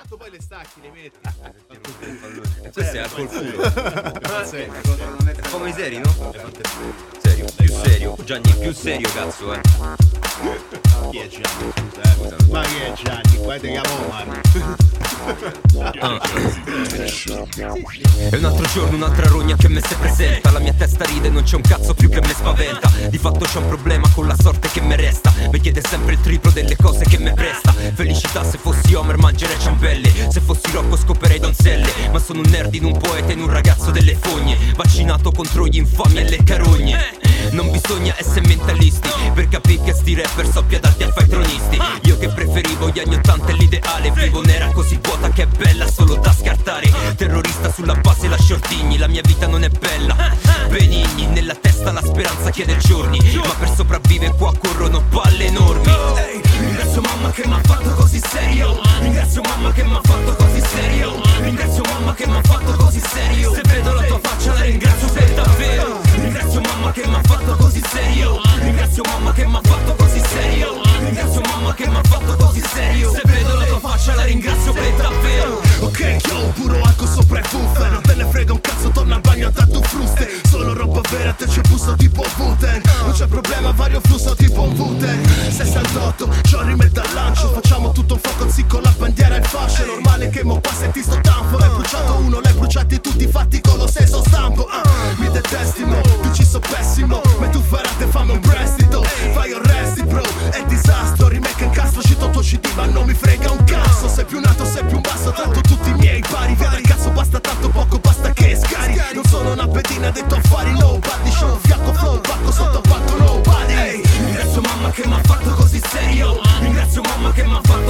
tanto poi le stacchi, le metti. Questo è alcol puro. Come seri, no? Serio, più serio. Gianni, più serio, cazzo, Chi è Gianni? Ma chi è Gianni? Guarda che Omar. È un altro giorno, un'altra rogna che me si presenta. La mia testa ride, non c'è un cazzo più che me spaventa. Di fatto c'è un problema con la sorte che me resta. Mi chiede sempre il triplo delle cose che me presta. Felicità, se fossi Homer mangerei ciambelle. Se fossi Rocco scoperei donzelle. Ma sono un nerd in un poeta, in un ragazzo delle fogne. Vaccinato contro gli infami e le carogne. Non bisogna essere mentalisti per capire che sti rapper so piadati a fai tronisti. Io che preferivo gli anni 80 e l'ideale. Vivo un'era così vuota che è bella solo da scartare. Terrorista sulla base la Shortigni. La mia vita non è bella. Benigni, nella testa la speranza chiede giorni. Ma per sopravvivere qua corrono palle enormi. Ringrazio mamma che m'ha fatto così serio. Ringrazio mamma che m'ha fatto così serio. Ringrazio mamma che m'ha fatto così serio. Se vedo la tua faccia la ringrazio per davvero. Ringrazio mamma che m'ha fatto così serio. Ringrazio mamma che m'ha fatto così serio. Ringrazio mamma che m'ha fatto così serio. Se vedo la tua faccia la ringrazio per davvero. Ok, io puro alcol sopra e buffe. Non te ne frega un cazzo, torna al bagno a tatto fruste. Solo roba vera, te c'è busto tipo Wooten. Non c'è problema, vario flusso tipo un Wooten. 68, c'ho rimetta al lancio. Facciamo tutto un fuoco sì con la bandiera e il fascio. È normale che mo qua senti sto tanfo. L'hai bruciato uno, l'hai bruciati tutti fatti con lo stesso stampo. Mi detesti mo, tu ci so pessimo. Ma tu farate fammi un prestito. Fai arresti bro, è disastro. Remake in castro, cito tuo CD ma non mi frega un cazzo. Sei più nato, sei più basso, tratto tutti i miei pari. Via dal cazzo, basta tanto poco, basta che scari. Non sono una pedina, detto affari low body show. Fiacco flow, bacco sotto banco nobody. Ringrazio mamma che m'ha fatto così serio. Ringrazio mamma che m'ha fatto